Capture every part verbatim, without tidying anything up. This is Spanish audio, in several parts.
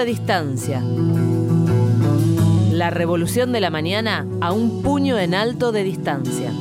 de distancia. La revolución de la mañana a un puño en alto de distancia.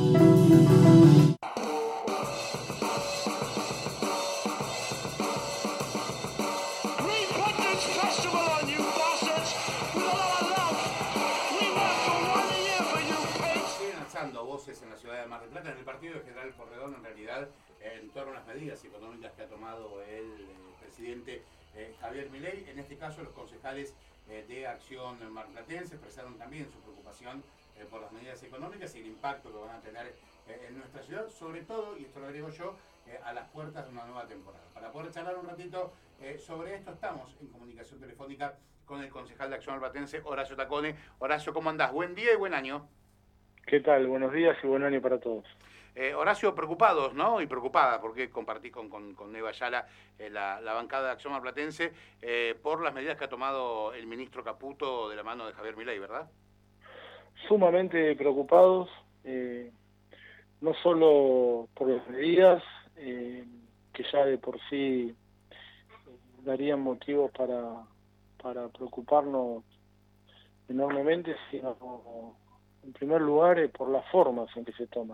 Voces en la ciudad de Mar del Plata, en el partido de General Porredón, en realidad, eh, en torno a las medidas económicas que ha tomado el eh, presidente eh, Javier Milei. En este caso, los concejales eh, de Acción Marplatense expresaron también su preocupación eh, por las medidas económicas y el impacto que van a tener eh, en nuestra ciudad, sobre todo, y esto lo agrego yo, eh, a las puertas de una nueva temporada. Para poder charlar un ratito eh, sobre esto, estamos en comunicación telefónica con el concejal de Acción Marplatense, Horacio Tacone. Horacio, ¿cómo andás? Buen día y buen año. ¿Qué tal? Buenos días y buen año para todos. Eh, Horacio, preocupados, ¿no? Y preocupada, porque compartí con, con, con Eva Ayala eh, la, la bancada de Acción Marplatense eh, por las medidas que ha tomado el ministro Caputo de la mano de Javier Milei, ¿verdad? Sumamente preocupados, eh, no solo por las medidas, eh, que ya de por sí darían motivos para, para preocuparnos enormemente, sino en primer lugar eh, por las formas en que se toman,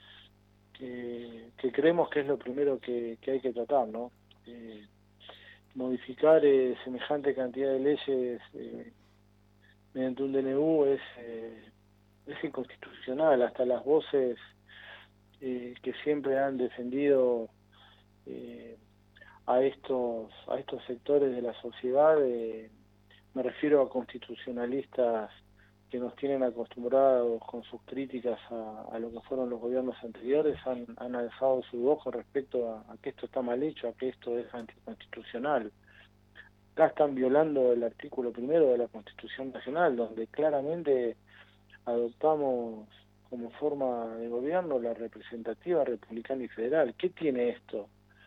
que, que creemos que es lo primero que, que hay que tratar, ¿no? Eh, modificar eh, semejante cantidad de leyes eh, mediante un D N U es, eh, es inconstitucional. Hasta las voces eh, que siempre han defendido eh, a estos a estos sectores de la sociedad, eh, me refiero a constitucionalistas que nos tienen acostumbrados con sus críticas a, a lo que fueron los gobiernos anteriores, han, han alzado su voz con respecto a, a que esto está mal hecho, a que esto es anticonstitucional. Acá están violando el artículo primero de la Constitución Nacional, donde claramente adoptamos como forma de gobierno la representativa republicana y federal. ¿Qué tiene esto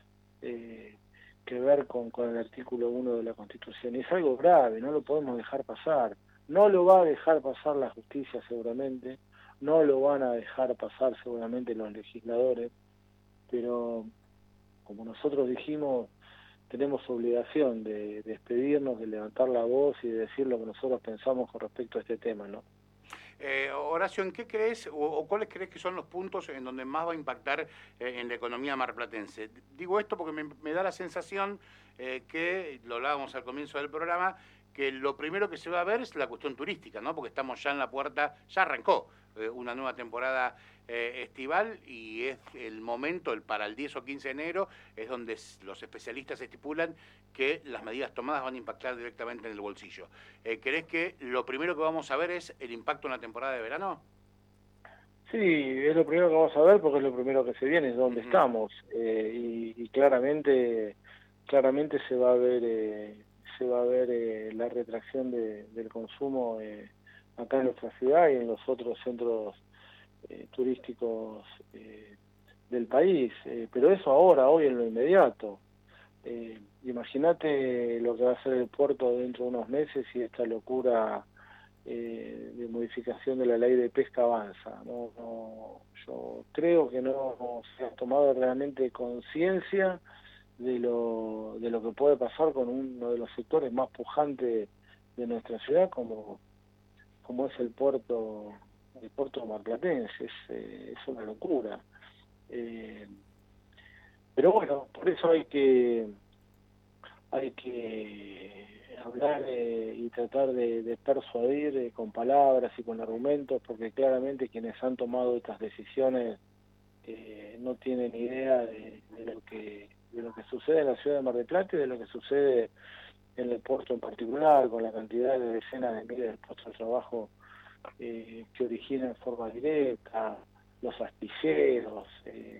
eh, que ver con, con el artículo uno de la Constitución? Es algo grave, no lo podemos dejar pasar. No lo va a dejar pasar la justicia seguramente, no lo van a dejar pasar seguramente los legisladores, pero como nosotros dijimos, tenemos obligación de despedirnos, de levantar la voz y de decir lo que nosotros pensamos con respecto a este tema, ¿no? Eh, Horacio, ¿en qué crees o, o cuáles crees que son los puntos en donde más va a impactar eh, en la economía marplatense? Digo esto porque me, me da la sensación eh, que, lo hablábamos al comienzo del programa, que lo primero que se va a ver es la cuestión turística, ¿no? Porque estamos ya en la puerta, ya arrancó eh, una nueva temporada eh, estival y es el momento, el para el diez o quince de enero, es donde los especialistas estipulan que las medidas tomadas van a impactar directamente en el bolsillo. Eh, ¿Crees que lo primero que vamos a ver es el impacto en la temporada de verano? Sí, es lo primero que vamos a ver porque es lo primero que se viene, es donde uh-huh. estamos, eh, y, y claramente, claramente se va a ver... Eh, se va a ver eh, la retracción de, del consumo eh, acá en nuestra ciudad y en los otros centros eh, turísticos eh, del país, eh, pero eso ahora, hoy en lo inmediato. Eh, Imagínate lo que va a ser el puerto dentro de unos meses y esta locura eh, de modificación de la ley de pesca avanza. No, no, yo creo que no se ha tomado realmente conciencia de lo de lo que puede pasar con uno de los sectores más pujantes de nuestra ciudad, como como es el puerto el puerto marplatense. Es, eh, es una locura, eh, pero bueno, por eso hay que hay que hablar eh, y tratar de, de persuadir eh, con palabras y con argumentos, porque claramente quienes han tomado estas decisiones eh, no tienen idea de, de lo que de lo que sucede en la ciudad de Mar del Plata y de lo que sucede en el puerto en particular, con la cantidad de decenas de miles de puestos de trabajo eh, que originan en forma directa, los astilleros. Eh,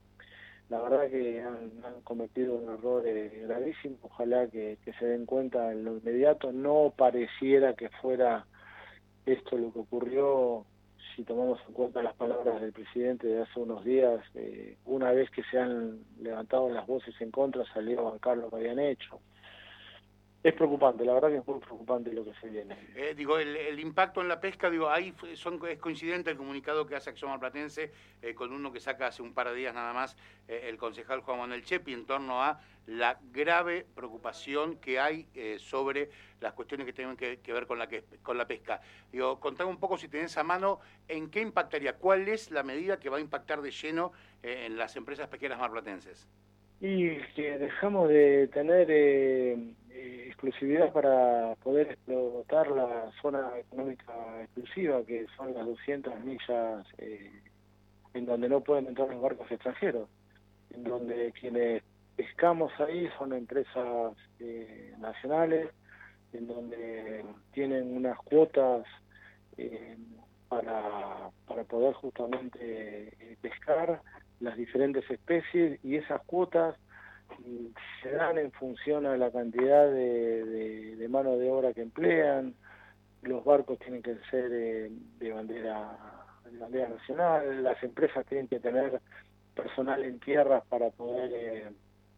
la verdad que han, han cometido un error eh, gravísimo. Ojalá que, que se den cuenta en lo inmediato. No pareciera que fuera esto lo que ocurrió, si tomamos en cuenta las palabras del presidente de hace unos días. Eh, una vez que se han levantado las voces en contra, salió a bancar lo que habían hecho. es preocupante, la verdad que es muy preocupante lo que se viene. Eh, digo, el, el impacto en la pesca, digo, ahí son, es coincidente el comunicado que hace Acción Marplatense eh, con uno que saca hace un par de días nada más eh, el concejal Juan Manuel Chepi en torno a la grave preocupación que hay eh, sobre las cuestiones que tienen que, que ver con la, que, con la pesca. Digo, contame un poco, si tenés a mano, en qué impactaría, cuál es la medida que va a impactar de lleno eh, en las empresas pesqueras marplatenses. Y que dejamos de tener eh, eh, exclusividad para poder explotar la zona económica exclusiva, que son las doscientas millas eh, en donde no pueden entrar los barcos extranjeros, en donde quienes pescamos ahí son empresas eh, nacionales, en donde tienen unas cuotas eh, para, para poder justamente eh, pescar las diferentes especies, y esas cuotas se dan en función a la cantidad de, de, de mano de obra que emplean. Los barcos tienen que ser eh, de bandera de bandera nacional, las empresas tienen que tener personal en tierras para poder eh,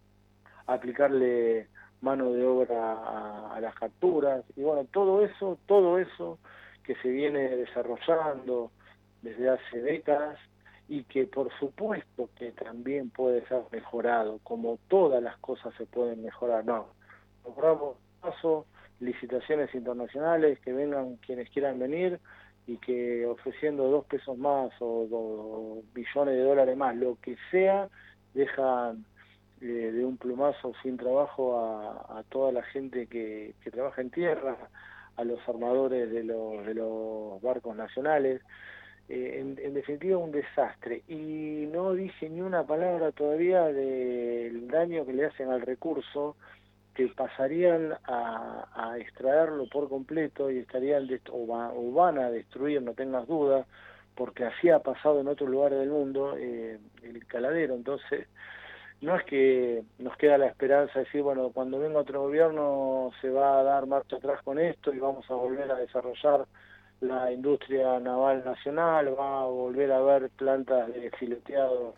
aplicarle mano de obra a, a las capturas, y bueno, todo eso, todo eso que se viene desarrollando desde hace décadas, y que por supuesto que también puede ser mejorado, como todas las cosas se pueden mejorar. No, logramos paso, licitaciones internacionales, que vengan quienes quieran venir, y que ofreciendo dos pesos más o, o billones de dólares más, lo que sea, dejan eh, de un plumazo sin trabajo a, a toda la gente que, que trabaja en tierra, a los armadores de los, de los barcos nacionales. Eh, en, en definitiva, un desastre. Y no dije ni una palabra todavía del daño que le hacen al recurso, que pasarían a, a extraerlo por completo y estarían o, va, o van a destruir, no tengas dudas, porque así ha pasado en otros lugares del mundo, eh, el caladero. Entonces, no es que nos queda la esperanza de decir, bueno, cuando venga otro gobierno se va a dar marcha atrás con esto y vamos a volver a desarrollar la industria naval nacional, va a volver a haber plantas de fileteado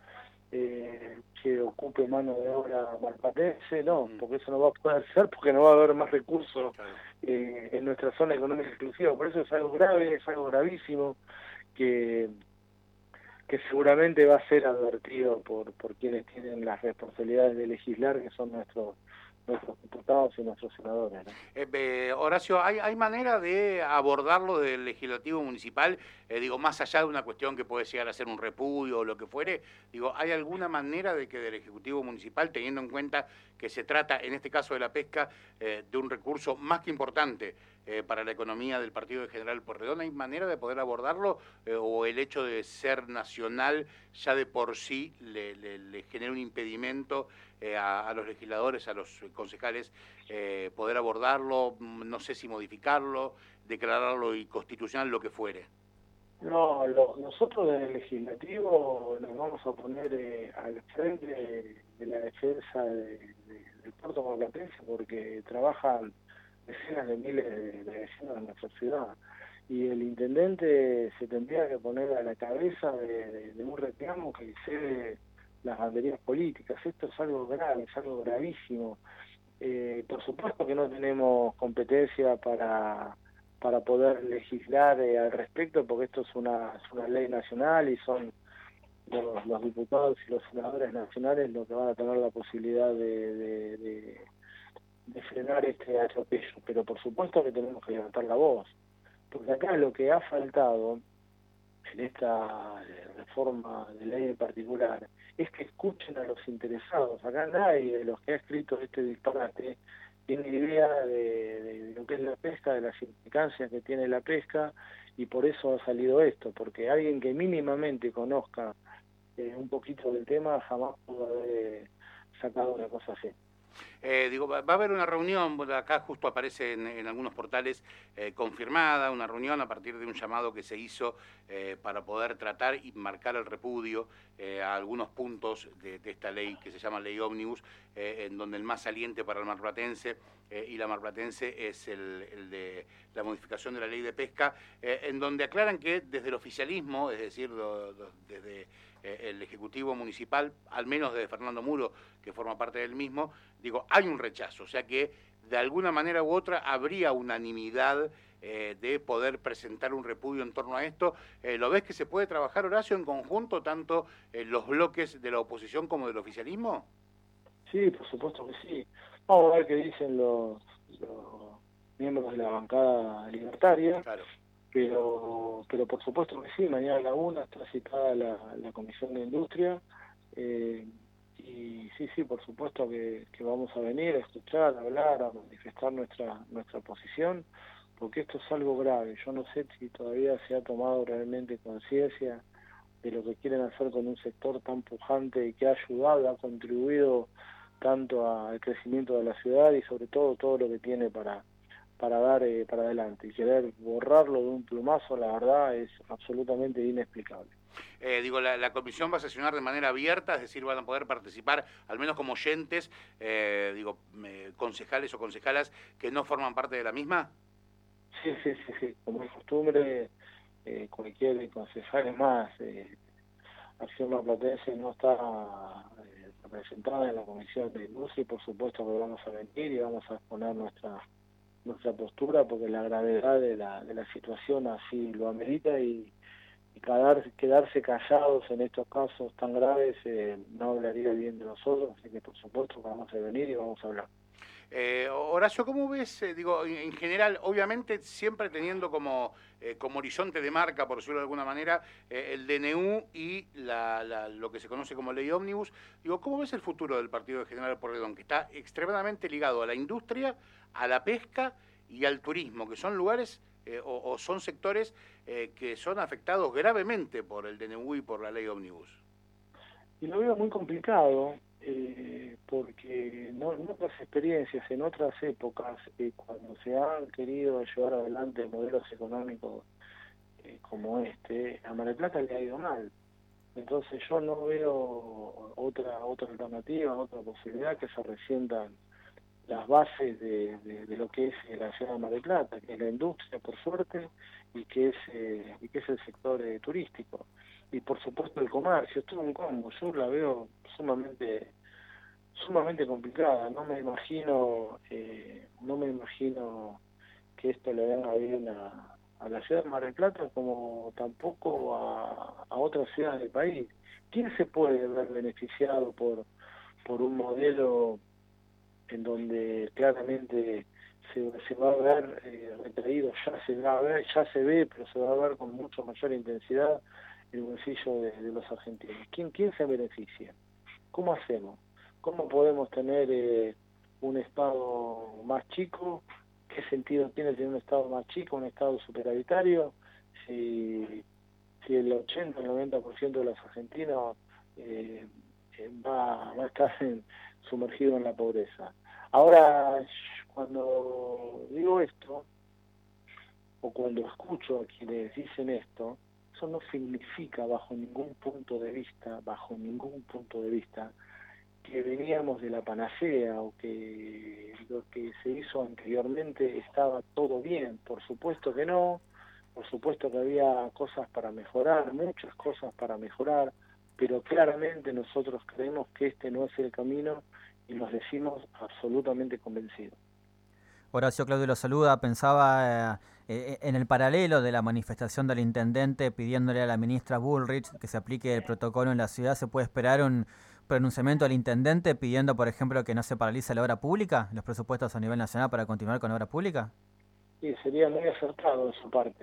eh, que ocupe mano de obra marplatense. No, porque eso no va a poder ser, porque no va a haber más recursos eh, en nuestra zona económica exclusiva. Por eso es algo grave, es algo gravísimo, que que seguramente va a ser advertido por por quienes tienen las responsabilidades de legislar, que son nuestros nuestros diputados y nuestros senadores, ¿no? Eh, eh, Horacio, ¿hay, ¿hay manera de abordarlo del legislativo municipal? Eh, digo, más allá de una cuestión que puede llegar a ser un repudio o lo que fuere, digo, ¿hay alguna manera de que del Ejecutivo Municipal, teniendo en cuenta que se trata, en este caso de la pesca, eh, de un recurso más que importante eh, para la economía del partido de General Pueyrredón, ¿hay manera de poder abordarlo? Eh, ¿O el hecho de ser nacional ya de por sí le, le, le genera un impedimento eh, a, a los legisladores, a los concejales, eh, poder abordarlo, no sé si modificarlo, declararlo inconstitucional, lo que fuere? No, lo, nosotros desde el legislativo nos vamos a poner eh, al frente de, de la defensa de, de, del puerto marplatense, porque trabajan decenas de miles de, de vecinos de nuestra ciudad, y el intendente se tendría que poner a la cabeza de, de, de un reclamo que excede las banderías políticas. Esto es algo grave, es algo gravísimo. Eh, por supuesto que no tenemos competencia para para poder legislar eh, al respecto, porque esto es una, es una ley nacional y son los, los diputados y los senadores nacionales los que van a tener la posibilidad de, de, de, de frenar este atropello. Pero por supuesto que tenemos que levantar la voz, porque acá lo que ha faltado en esta reforma de ley en particular es que escuchen a los interesados. Acá nadie de los que ha escrito este disparate tiene idea de, de, de lo que es la pesca, de las implicancias que tiene la pesca, y por eso ha salido esto, porque alguien que mínimamente conozca eh, un poquito del tema jamás pudo haber sacado una cosa así. Eh, digo, va, va a haber una reunión, acá justo aparece en, en algunos portales eh, confirmada, una reunión a partir de un llamado que se hizo eh, para poder tratar y marcar el repudio eh, a algunos puntos de, de esta ley que se llama Ley Ómnibus, eh, en donde el más saliente para el marplatense eh, y la marplatense es el, el de la modificación de la ley de pesca, eh, en donde aclaran que desde el oficialismo, es decir, do, do, desde eh, el Ejecutivo Municipal, al menos desde Fernando Muro, que forma parte del mismo, digo, hay un rechazo, o sea que de alguna manera u otra habría unanimidad eh, de poder presentar un repudio en torno a esto. Eh, ¿Lo ves que se puede trabajar, Horacio, en conjunto, tanto eh, los bloques de la oposición como del oficialismo? Sí, por supuesto que sí. Vamos a ver qué dicen los, los miembros de la bancada libertaria. Claro. Pero, pero por supuesto que sí, mañana a la una está citada la, la Comisión de Industria, eh, y sí, sí, por supuesto que, que vamos a venir a escuchar, a hablar, a manifestar nuestra nuestra posición, porque esto es algo grave. Yo no sé si todavía se ha tomado realmente conciencia de lo que quieren hacer con un sector tan pujante y que ha ayudado, ha contribuido tanto al crecimiento de la ciudad y sobre todo todo lo que tiene para para dar eh, para adelante, y querer borrarlo de un plumazo, la verdad, es absolutamente inexplicable. Eh, digo, la, la comisión va a sesionar de manera abierta, es decir, van a poder participar, al menos como oyentes, eh, digo, eh, concejales o concejalas que no forman parte de la misma. Sí, sí, sí, sí, como es costumbre, eh, cualquier concejal, es más, eh, Acción Marplatense no está eh, representada en la Comisión de Industria, y por supuesto que vamos a venir y vamos a exponer nuestra nuestra postura, porque la gravedad de la, de la situación así lo amerita, y, y quedar, quedarse callados en estos casos tan graves eh, no hablaría bien de nosotros, así que por supuesto que vamos a venir y vamos a hablar. Eh, Horacio, ¿cómo ves, eh, digo, en, en general, obviamente siempre teniendo como, eh, como horizonte de marca, por decirlo de alguna manera, eh, el D N U y la, la, lo que se conoce como ley ómnibus, digo, ¿cómo ves el futuro del partido de General Porredón, que está extremadamente ligado a la industria, a la pesca y al turismo, que son lugares eh, o, o son sectores eh, que son afectados gravemente por el D N U y por la ley ómnibus? Y lo veo muy complicado, eh, porque no, en otras experiencias, en otras épocas, eh, cuando se han querido llevar adelante modelos económicos eh, como este, a Mar del Plata le ha ido mal. Entonces yo no veo otra otra alternativa, otra posibilidad que se resientan las bases de, de, de lo que es la ciudad de Mar del Plata, que es la industria, por suerte, y que es eh, y que es el sector eh, turístico. Y por supuesto el comercio, es todo un combo. Yo la veo sumamente sumamente complicada. No me imagino eh, no me imagino que esto le venga bien a, a la ciudad de Mar del Plata, como tampoco a, a otras ciudades del país. ¿Quién se puede ver beneficiado por por un modelo en donde claramente se, se va a ver eh, retraído, ya se va a ver, ya se ve, pero se va a ver con mucho mayor intensidad el bolsillo de, de los argentinos? ¿Quién, quién se beneficia? ¿Cómo hacemos? ¿Cómo podemos tener eh, un Estado más chico? ¿Qué sentido tiene tener un Estado más chico, un Estado superavitario, si, si el ochenta o el noventa por ciento de los argentinos eh, va, va a estar en, sumergido en la pobreza? Ahora, cuando digo esto, o cuando escucho a quienes dicen esto, eso no significa bajo ningún punto de vista, bajo ningún punto de vista, que veníamos de la panacea o que lo que se hizo anteriormente estaba todo bien. Por supuesto que no, por supuesto que había cosas para mejorar, muchas cosas para mejorar, pero claramente nosotros creemos que este no es el camino y nos decimos absolutamente convencidos. Horacio, Claudio lo saluda. Pensaba eh, en el paralelo de la manifestación del intendente pidiéndole a la ministra Bullrich que se aplique el protocolo en la ciudad. ¿Se puede esperar un pronunciamiento del intendente pidiendo, por ejemplo, que no se paralice la obra pública, los presupuestos a nivel nacional para continuar con la obra pública? Sí, sería muy acertado de su parte.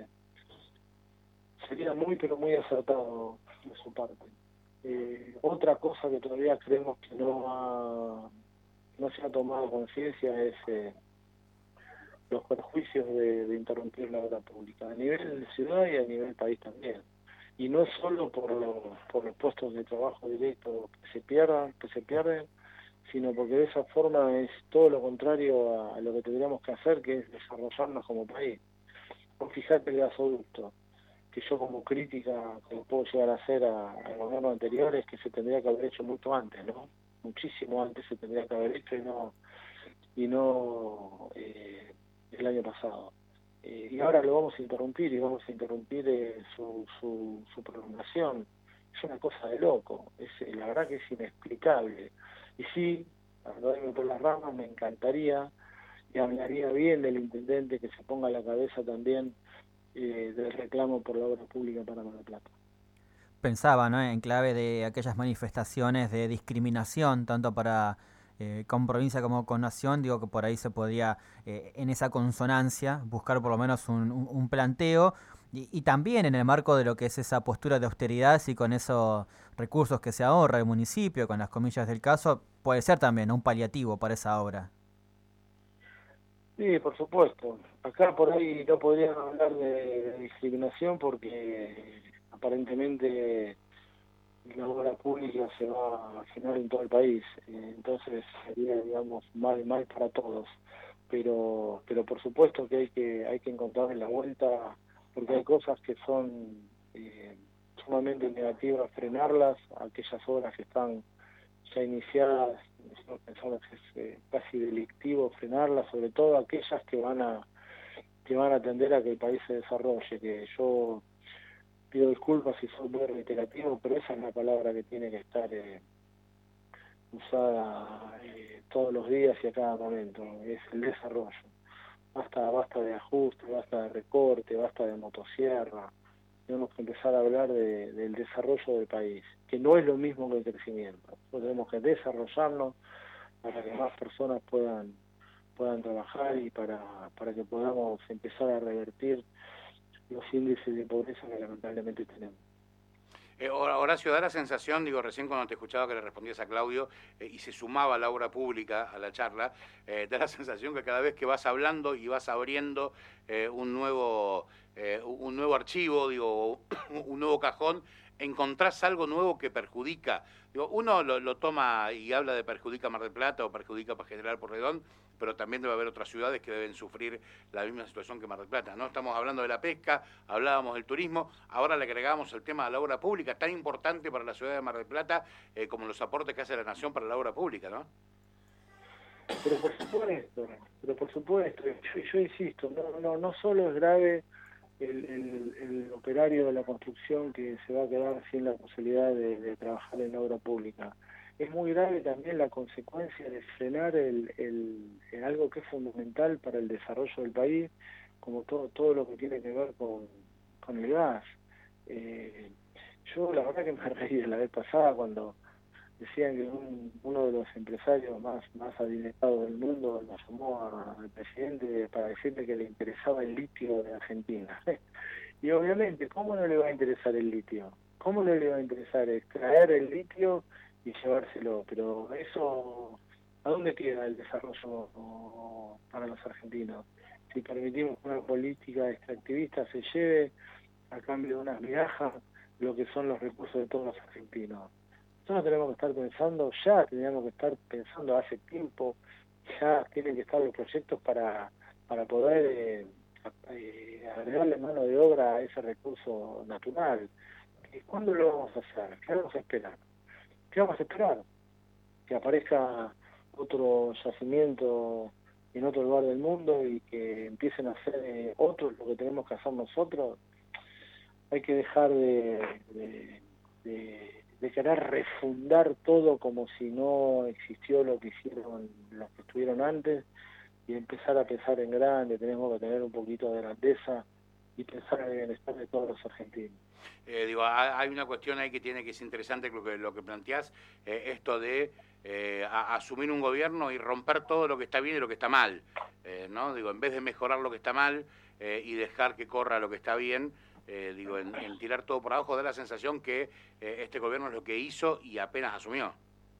Sería muy, pero muy acertado de su parte. Eh, otra cosa que todavía creemos que no ha, no se ha tomado conciencia es eh, los perjuicios de, de interrumpir la obra pública, a nivel de ciudad y a nivel país también. Y no solo por, lo, por los puestos de trabajo directos que se pierdan, que se pierden, sino porque de esa forma es todo lo contrario a, a lo que tendríamos que hacer, que es desarrollarnos como país. Vos fijate el gasoducto, que yo como crítica que puedo llegar a hacer al gobierno anterior, es que se tendría que haber hecho mucho antes, ¿no? Muchísimo antes se tendría que haber hecho y no y no eh, el año pasado. Eh, y ahora lo vamos a interrumpir y vamos a interrumpir eh, su, su, su prolongación. Es una cosa de loco, es eh, la verdad que es inexplicable. Y sí, a irme por las ramas, me encantaría y hablaría bien del intendente que se ponga a la cabeza también eh, del reclamo por la obra pública para Mar del Plata. Pensaba, ¿no?, en clave de aquellas manifestaciones de discriminación, tanto para eh, con provincia como con nación, digo que por ahí se podría, eh, en esa consonancia, buscar por lo menos un, un, un planteo, y, y también en el marco de lo que es esa postura de austeridad, y con esos recursos que se ahorra el municipio, con las comillas del caso, puede ser también un paliativo para esa obra. Sí, por supuesto. Acá por ahí no podrían hablar de, de discriminación porque aparentemente la obra pública se va a generar en todo el país, eh, entonces sería, digamos, mal mal para todos. Pero pero por supuesto que hay que hay que encontrar la vuelta, porque hay cosas que son eh, sumamente negativas, frenarlas, aquellas obras que están ya iniciadas, nosotros pensamos que es eh, casi delictivo frenarlas, sobre todo aquellas que van a que van a tender a que el país se desarrolle, que yo pido disculpas si soy muy reiterativo, pero esa es la palabra que tiene que estar eh, usada eh, todos los días y a cada momento, es el desarrollo. Basta, basta de ajuste, basta de recorte, basta de motosierra. Tenemos que empezar a hablar de, del desarrollo del país, que no es lo mismo que el crecimiento. Nosotros tenemos que desarrollarnos para que más personas puedan puedan trabajar y para, para que podamos empezar a revertir los índices de pobreza que lamentablemente tenemos. Eh, Horacio, da la sensación, digo, recién cuando te escuchaba que le respondías a Claudio eh, y se sumaba la obra pública a la charla, eh, da la sensación que cada vez que vas hablando y vas abriendo eh, un nuevo eh, un nuevo archivo, digo, un nuevo cajón, encontrás algo nuevo que perjudica. Digo, uno lo, lo toma y habla de perjudica Mar del Plata o perjudica para General Porredón, pero también debe haber otras ciudades que deben sufrir la misma situación que Mar del Plata, ¿no? Estamos hablando de la pesca, hablábamos del turismo, ahora le agregamos el tema de la obra pública, tan importante para la ciudad de Mar del Plata eh, como los aportes que hace la Nación para la obra pública, ¿no? Pero por supuesto, pero por supuesto, yo, yo insisto, no, no, no solo es grave el, el, el operario de la construcción que se va a quedar sin la posibilidad de, de trabajar en la obra pública. Es muy grave también la consecuencia de frenar el, el, el algo que es fundamental para el desarrollo del país, como todo todo lo que tiene que ver con, con el gas. Eh, yo la verdad que me reí de la vez pasada cuando decían que un, uno de los empresarios más, más adinerados del mundo lo llamó al presidente para decirle que le interesaba el litio de Argentina. Y obviamente, ¿cómo no le va a interesar el litio? ¿Cómo no le va a interesar extraer el litio y llevárselo? Pero eso, ¿a dónde queda el desarrollo para los argentinos? Si permitimos que una política extractivista se lleve a cambio de unas migajas lo que son los recursos de todos los argentinos. Nosotros tenemos que estar pensando, ya teníamos que estar pensando hace tiempo, ya tienen que estar los proyectos para, para poder eh, eh, agregarle mano de obra a ese recurso natural. ¿Cuándo lo vamos a hacer? ¿Qué vamos a esperar? ¿Qué vamos a esperar? Que aparezca otro yacimiento en otro lugar del mundo y que empiecen a hacer eh, otros lo que tenemos que hacer nosotros. Hay que dejar de, de, de, de querer refundar todo como si no existió lo que hicieron los que estuvieron antes y empezar a pensar en grande. Tenemos que tener un poquito de grandeza y pensar en el bienestar de todos los argentinos. Eh, digo, hay una cuestión ahí que tiene que es interesante lo que, lo que planteás, eh, esto de eh, a, asumir un gobierno y romper todo lo que está bien y lo que está mal, eh, ¿no? Digo, en vez de mejorar lo que está mal eh, y dejar que corra lo que está bien, eh, digo, en, en tirar todo por abajo, da la sensación que eh, este gobierno es lo que hizo y apenas asumió.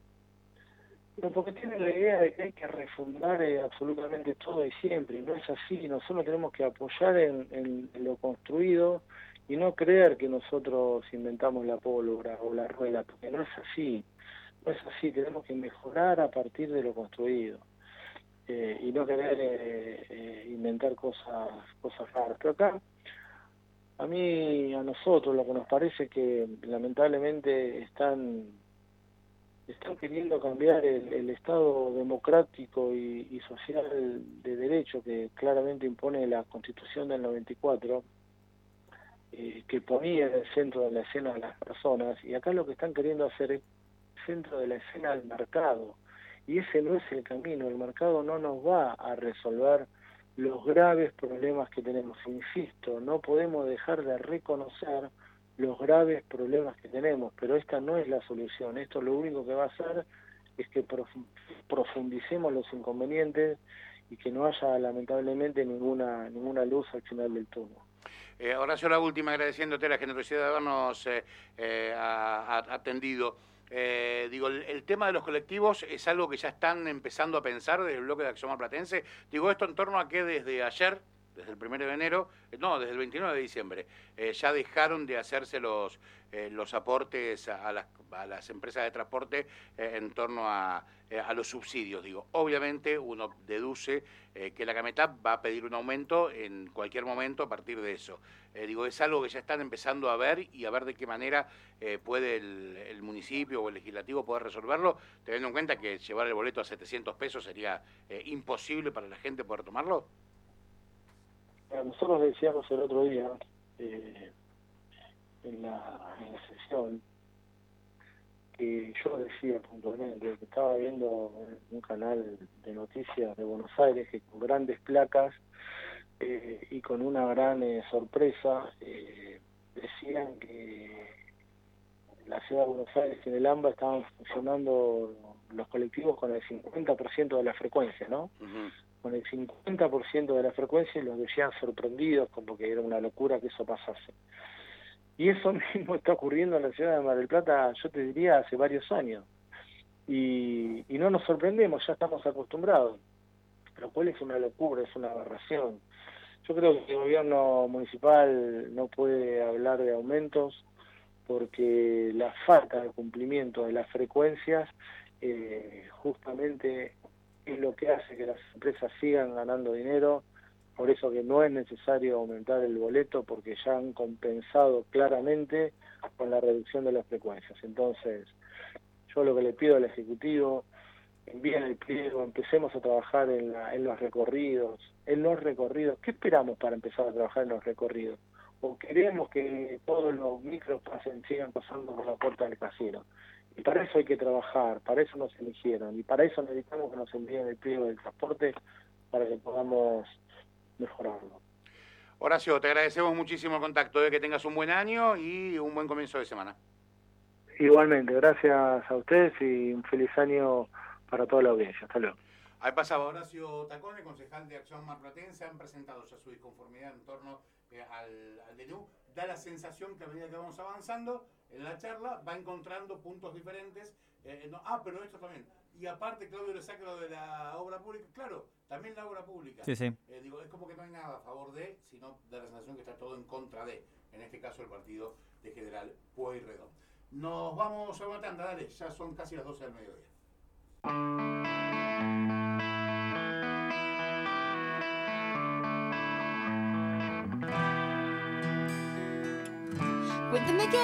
Pero porque tiene la idea de que hay que refundar eh, absolutamente todo y siempre, y no es así. Nosotros tenemos que apoyar en, en, en lo construido y no creer que nosotros inventamos la pólvora o la rueda, porque no es así, no es así, tenemos que mejorar a partir de lo construido eh, y no querer eh, eh, inventar cosas cosas raras. Pero acá, a mí, a nosotros, lo que nos parece que lamentablemente están están queriendo cambiar el, el Estado democrático y, y social de derecho que claramente impone la Constitución del noventa y cuatro, Eh, que ponía en el centro de la escena a las personas, y acá lo que están queriendo hacer es centro de la escena del mercado, y ese no es el camino. El mercado no nos va a resolver los graves problemas que tenemos. Insisto, no podemos dejar de reconocer los graves problemas que tenemos, pero esta no es la solución. Esto lo único que va a hacer es que profundicemos los inconvenientes y que no haya lamentablemente ninguna ninguna luz al final del túnel. Eh, Horacio, la última, agradeciéndote la generosidad de habernos eh, eh, a, a, atendido. Eh, digo, el, el tema de los colectivos es algo que ya están empezando a pensar desde el bloque de Acción Marplatense. Digo esto en torno a que desde ayer, desde el primero de enero, no, desde el veintinueve de diciembre, eh, ya dejaron de hacerse los, eh, los aportes a, a, las, a las empresas de transporte eh, en torno a, eh, a los subsidios. Digo, obviamente uno deduce eh, que la CAMETAP va a pedir un aumento en cualquier momento a partir de eso. Eh, digo, es algo que ya están empezando a ver y a ver de qué manera eh, puede el, el municipio o el legislativo poder resolverlo, teniendo en cuenta que llevar el boleto a setecientos pesos sería eh, imposible para la gente poder tomarlo. Nosotros decíamos el otro día eh, en, la, en la sesión que yo decía puntualmente que estaba viendo un canal de noticias de Buenos Aires que con grandes placas eh, y con una gran eh, sorpresa eh, decían que en la ciudad de Buenos Aires y en el AMBA estaban funcionando los colectivos con el cincuenta por ciento de la frecuencia, ¿no? Uh-huh. Con el cincuenta por ciento de la frecuencia, y los decían sorprendidos como que era una locura que eso pasase. Y eso mismo está ocurriendo en la ciudad de Mar del Plata, yo te diría, hace varios años. Y, y no nos sorprendemos, ya estamos acostumbrados. Lo cual es una locura, es una aberración. Yo creo que el gobierno municipal no puede hablar de aumentos porque la falta de cumplimiento de las frecuencias eh, justamente es lo que hace que las empresas sigan ganando dinero. Por eso que no es necesario aumentar el boleto porque ya han compensado claramente con la reducción de las frecuencias. Entonces, yo lo que le pido al Ejecutivo, envíen el pliego, empecemos a trabajar en, la, en los recorridos, en los recorridos. ¿Qué esperamos para empezar a trabajar en los recorridos? ¿O queremos que todos los micros pasen, sigan pasando por la puerta del casino? Y para eso hay que trabajar, para eso nos eligieron, y para eso necesitamos que nos envíen el pliego del transporte para que podamos mejorarlo. Horacio, te agradecemos muchísimo el contacto, de que tengas un buen año y un buen comienzo de semana. Igualmente, gracias a ustedes y un feliz año para toda la audiencia. Hasta luego. Ahí pasaba Horacio Tacone, concejal de Acción Marplatense. Han presentado ya su disconformidad en torno eh, al, al D N U. Da la sensación que a medida que vamos avanzando en la charla va encontrando puntos diferentes. Eh, no, ah, pero esto también. Y aparte, Claudio le saca lo de la obra pública. Claro, también la obra pública. Sí, sí. Eh, digo, es como que no hay nada a favor de, sino da la sensación que está todo en contra de. En este caso, el partido de General Pueyrredón. Nos vamos a una tanda, dale. Ya son casi las doce del mediodía. Cuéntame qué